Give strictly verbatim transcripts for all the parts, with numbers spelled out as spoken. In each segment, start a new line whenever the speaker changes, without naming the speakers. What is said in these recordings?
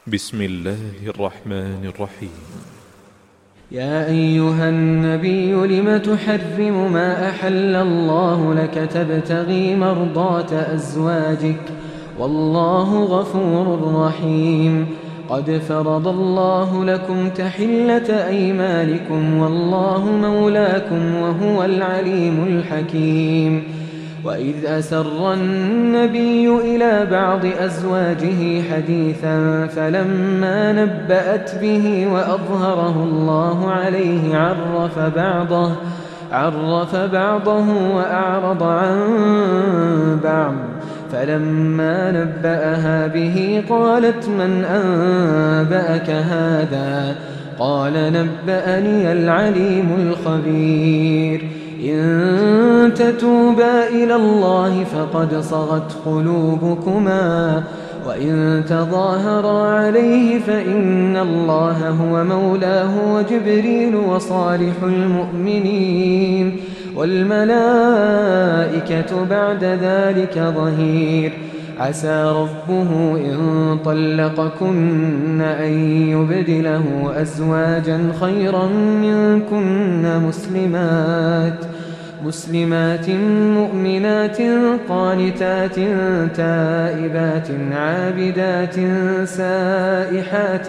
بسم الله الرحمن الرحيم.
يا أيها النبي لم تحرم ما أحل الله لك تبتغي مرضات أزواجك والله غفور رحيم. قد فرض الله لكم تحلة أيمانكم والله مولاكم وهو العليم الحكيم. وإذ أسر النبي إلى بعض أزواجه حديثا فلما نبأت به وأظهره الله عليه عرف بعضه, عرف بعضه وأعرض عن بعض. فلما نبأها به قالت من أنبأك هذا؟ قال نبأني العليم الخبير. إن تتوبا إلى الله فقد صغت قلوبكما وإن تظاهرا عليه فإن الله هو مولاه وجبريل وصالح المؤمنين والملائكة بعد ذلك ظهير. عسى ربه إن طلقكن أن يبدله أزواجا خيرا منكن مسلمات مسلمات مؤمنات قانتات تائبات عابدات سائحات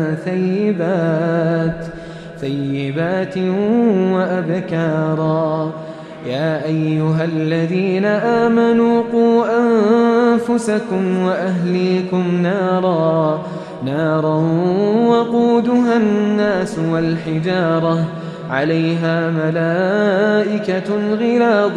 ثيبات ثيبات وأبكارا. يا أيها الذين آمنوا قوا أنفسكم وأهليكم نارا نارا وقودها الناس والحجارة عليها ملائكة غلاظ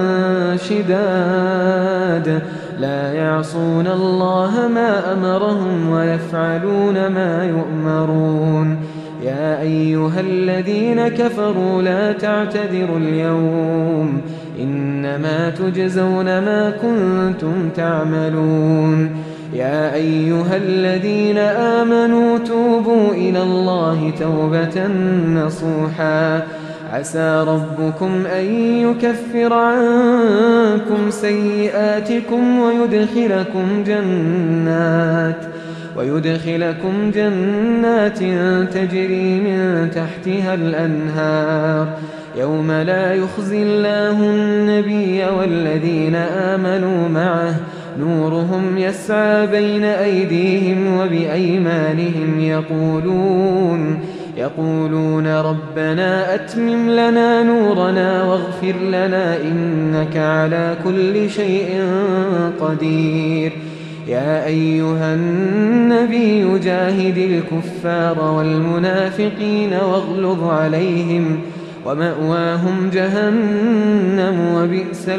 شداد لا يعصون الله ما أمرهم ويفعلون ما يؤمرون. يا أيها الذين كفروا لا تعتذروا اليوم إنما تجزون ما كنتم تعملون. يا أيها الذين آمنوا توبوا إلى الله توبة نصوحا عسى ربكم أن يكفر عنكم سيئاتكم ويدخلكم جنات ويدخلكم جنات تجري من تحتها الأنهار يوم لا يخزي الله النبي والذين آمنوا معه نورهم يسعى بين أيديهم وبأيمانهم يقولون يقولون ربنا أتمم لنا نورنا واغفر لنا إنك على كل شيء قدير. يا أيها النبي جاهد الكفار والمنافقين واغلظ عليهم ومأواهم جهنم وبئس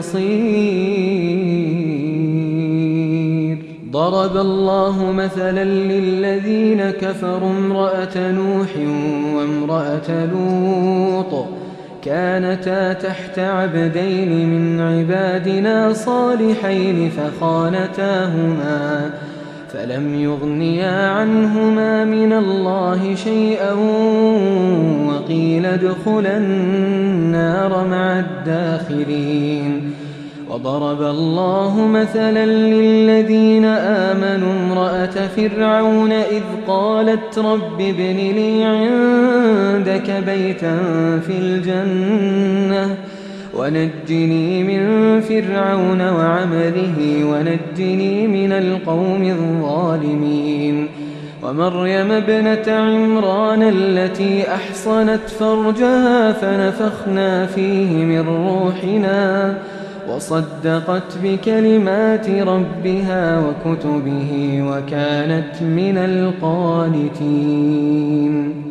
المصير. ضرب الله مثلا للذين كفروا امرأة نوح وامرأة لوط كانتا تحت عبدين من عبادنا صالحين فخانتاهما فلم يغنيا عنهما من الله شيئا وقيل ادخلا النار مع الداخلين. وضرب الله مثلا للذين آمنوا امرأة فرعون إذ قالت رب ابن لي عندك بيتا في الجنة ونجني من فرعون وعمله ونجني من القوم الظالمين. ومريم ابنة عمران التي أحصنت فرجها فنفخنا فيه من روحنا وصدقت بكلمات ربها وكتبه وكانت من القانتين.